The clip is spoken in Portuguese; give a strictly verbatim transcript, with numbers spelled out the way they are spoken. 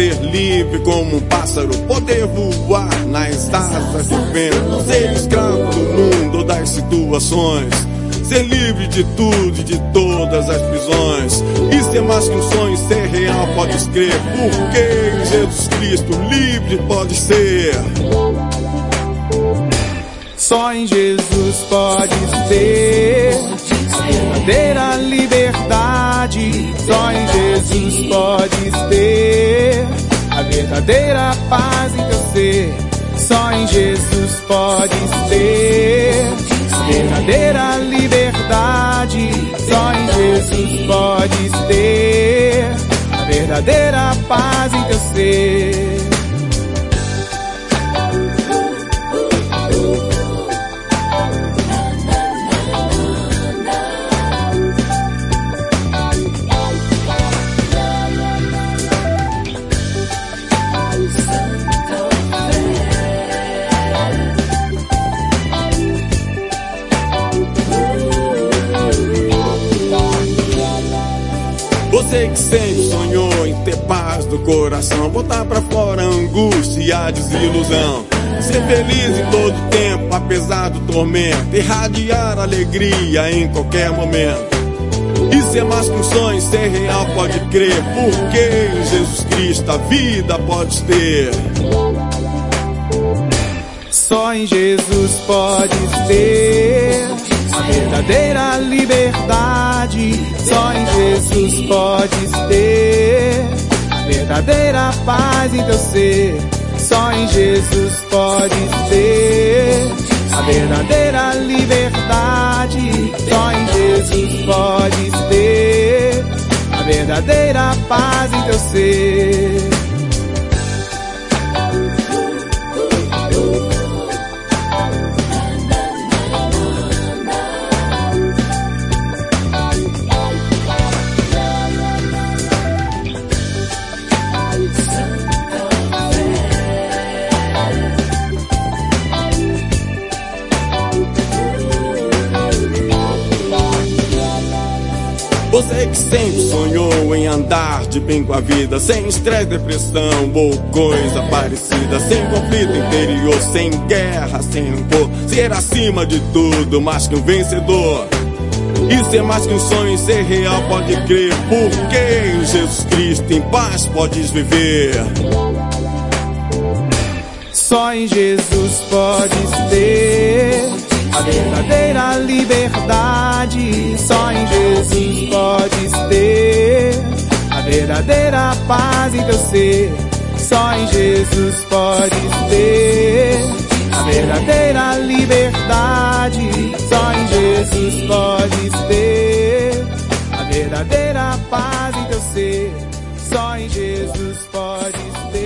ser livre como um pássaro, poder voar nas asas do vento, ser escravo do mundo ou das situações, ser livre de tudo e de todas as prisões. Isso é mais que um sonho, ser real, podes crer, porque em Jesus Cristo livre pode ser. Só em Jesus podes ter a verdadeira liberdade. Só em Jesus podes ter a verdadeira paz em teu ser. Só em Jesus podes ter a verdadeira liberdade. Só em Jesus podes ter a verdadeira paz em teu ser. Você que sempre sonhou em ter paz do coração, botar pra fora a angústia e a desilusão, ser feliz em todo tempo, apesar do tormento, irradiar alegria em qualquer momento. Isso é mais que um sonho, ser real, pode crer, porque em Jesus Cristo a vida pode ter. Só em Jesus podes ter a verdadeira liberdade. Só em Jesus podes ter a verdadeira paz em teu ser. Só em Jesus podes ter a verdadeira liberdade. Só em Jesus podes ter a verdadeira paz em teu ser. Você que sempre sonhou em andar de bem com a vida, sem estresse, depressão ou coisa parecida, sem conflito interior, sem guerra, sem rancor, ser acima de tudo, mais que um vencedor. Isso é mais que um sonho, ser real, pode crer, porque em Jesus Cristo em paz podes viver. Só em Jesus podes ter a verdadeira liberdade. Só em Jesus podes ter a verdadeira paz em teu ser. Só em Jesus podes ter a verdadeira liberdade. Só em Jesus podes ter a verdadeira paz em teu ser. Só em Jesus podes ter